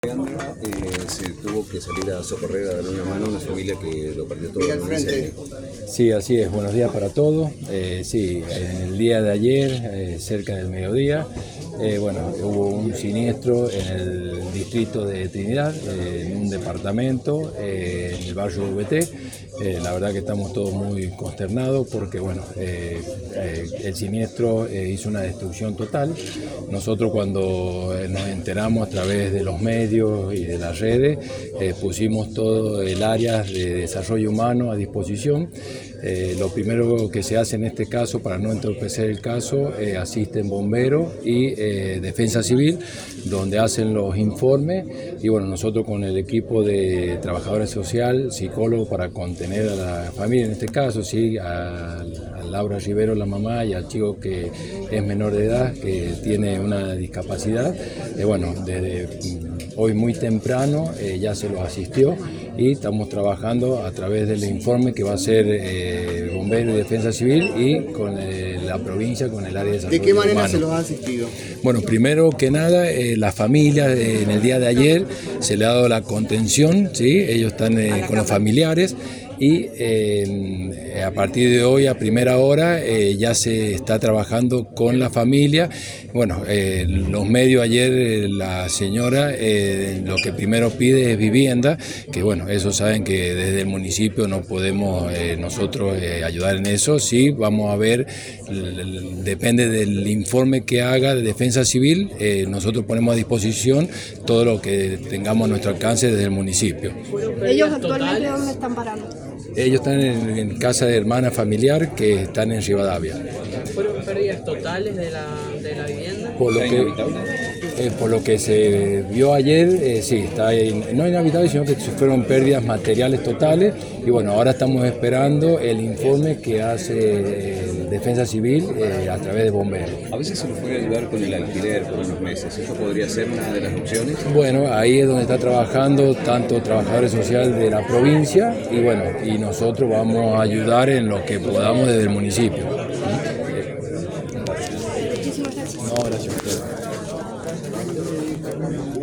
Se tuvo que salir a socorrer, a dar una mano a una familia que lo perdió todo en un incendio. Sí, así es. Buenos días para todos. Sí, en el día de ayer, cerca del mediodía, hubo un siniestro en el distrito de Trinidad, en un departamento, en el barrio VT. La verdad que estamos todos muy consternados porque el siniestro hizo una destrucción total. Nosotros cuando nos enteramos a través de los medios y de las redes, pusimos todo el área de desarrollo humano a disposición. Lo primero que se hace en este caso, para no entorpecer el caso, asisten bomberos y defensa civil, donde hacen los informes, y nosotros con el equipo de trabajadores social, psicólogos, para contener a la familia, en este caso, sí, a Laura Rivero, la mamá, y al chico que es menor de edad, que tiene una discapacidad. Desde hoy muy temprano ya se los asistió y estamos trabajando a través del informe que va a ser Bomberos y Defensa Civil y con la provincia, con el área de desarrollo. ¿De qué manera humano se los ha asistido? Bueno, primero que nada, la familia en el día de ayer se le ha dado la contención, ¿sí? Ellos están con los familiares. Y a partir de hoy, a primera hora, ya se está trabajando con la familia. Los medios ayer, la señora lo que primero pide es vivienda, que eso saben que desde el municipio no podemos nosotros ayudar en eso. Sí, vamos a ver, depende del informe que haga de Defensa Civil, nosotros ponemos a disposición todo lo que tengamos a nuestro alcance desde el municipio. ¿Ellos actualmente dónde están parando? Ellos están en casa de hermana familiar que están en Rivadavia. ¿Fueron pérdidas totales de la vivienda? Por lo que se vio ayer, sí, está no inhabitable, sino que fueron pérdidas materiales totales. Y ahora estamos esperando el informe que hace Defensa Civil a través de bomberos. A veces se nos puede ayudar con el alquiler por unos meses. ¿Eso podría ser una de las opciones? Ahí es donde está trabajando tanto trabajadores sociales de la provincia y nosotros vamos a ayudar en lo que podamos desde el municipio.